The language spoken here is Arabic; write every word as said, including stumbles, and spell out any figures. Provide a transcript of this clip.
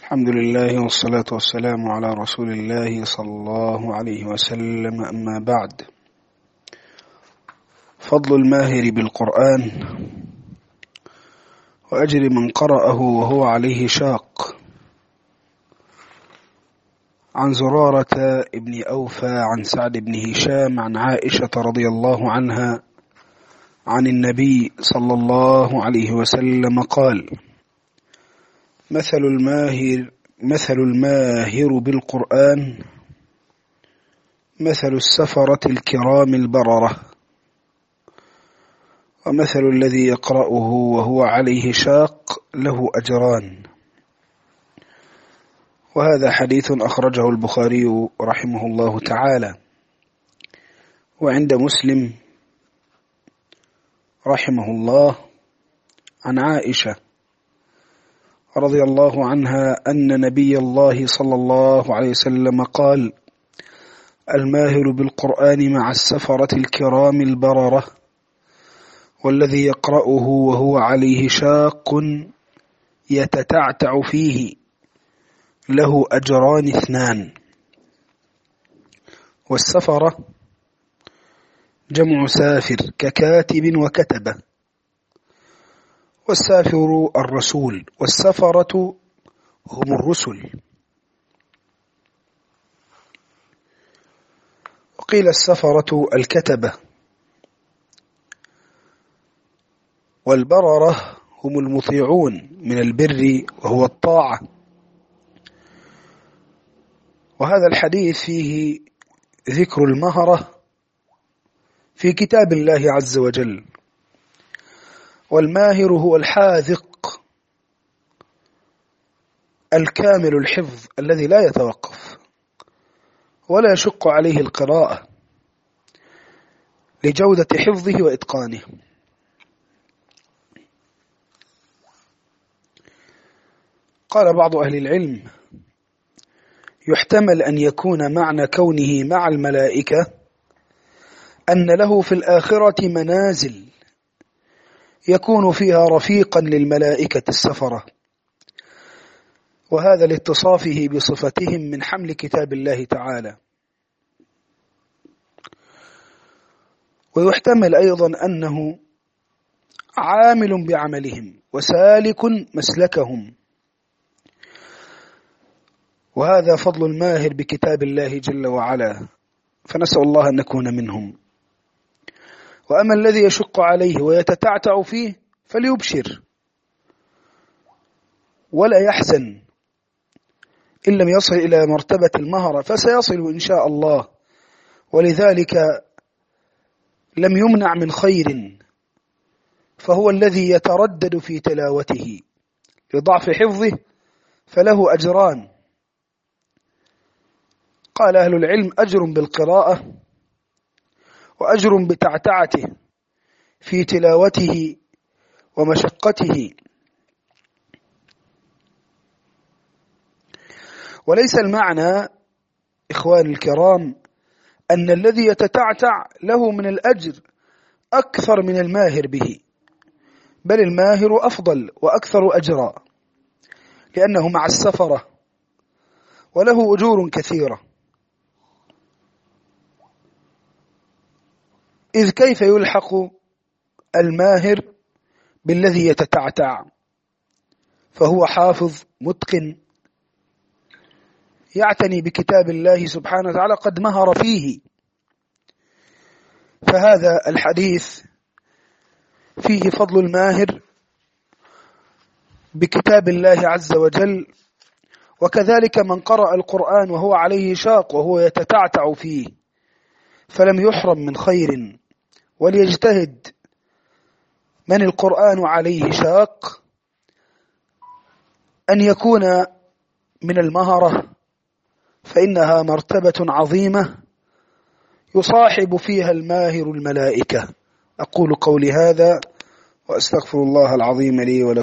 الحمد لله والصلاة والسلام على رسول الله صلى الله عليه وسلم. أما بعد، فضل الماهر بالقرآن وأجر من قرأه وهو عليه شاق. عن زرارة ابن أوفى عن سعد بن هشام عن عائشة رضي الله عنها عن النبي صلى الله عليه وسلم قال: مثل الماهر مثل الماهر بالقرآن مثل السفرة الكرام البررة، ومثل الذي يقرأه وهو عليه شاق له أجران. وهذا حديث أخرجه البخاري رحمه الله تعالى. وعند مسلم رحمه الله عن عائشة رضي الله عنها أن نبي الله صلى الله عليه وسلم قال: الماهر بالقرآن مع السفرة الكرام البررة، والذي يقرأه وهو عليه شاق يتتعتع فيه له أجران اثنان. والسفرة جمع سافر ككاتب وكتبة، والسافر الرسول، والسفرة هم الرسل. وقيل السفرة الكتبة. والبررة هم المطيعون من البر وهو الطاعة. وهذا الحديث فيه ذكر المهرة في كتاب الله عز وجل. والماهر هو الحاذق الكامل الحفظ الذي لا يتوقف ولا يشق عليه القراءة لجودة حفظه وإتقانه. قال بعض أهل العلم: يحتمل أن يكون معنى كونه مع الملائكة أن له في الآخرة منازل يكون فيها رفيقا للملائكة السفرة، وهذا لاتصافه بصفتهم من حمل كتاب الله تعالى. ويحتمل أيضا أنه عامل بعملهم وسالك مسلكهم، وهذا فضل الماهر بكتاب الله جل وعلا، فنسأل الله أن نكون منهم. وأما الذي يشق عليه ويتتعتع فيه فليبشر ولا يحزن إن لم يصل إلى مرتبة المهرة، فسيصل إن شاء الله. ولذلك لم يمنع من خير، فهو الذي يتردد في تلاوته لضعف حفظه فله أجران. قال أهل العلم: أجر بالقراءة، وأجر بتعتعته في تلاوته ومشقته. وليس المعنى إخوان الكرام أن الذي يتتعتع له من الأجر أكثر من الماهر به، بل الماهر أفضل وأكثر أجرا، لأنه مع السفرة وله أجور كثيرة. إذ كيف يلحق الماهر بالذي يتتعتع؟ فهو حافظ متقن يعتني بكتاب الله سبحانه وتعالى قد مهر فيه. فهذا الحديث فيه فضل الماهر بكتاب الله عز وجل، وكذلك من قرأ القرآن وهو عليه شاق وهو يتتعتع فيه فلم يحرم من خير. وليجتهد من القرآن عليه شاق أن يكون من المهرة، فإنها مرتبة عظيمة يصاحب فيها الماهر الملائكة. أقول قولي هذا وأستغفر الله العظيم لي ولكم.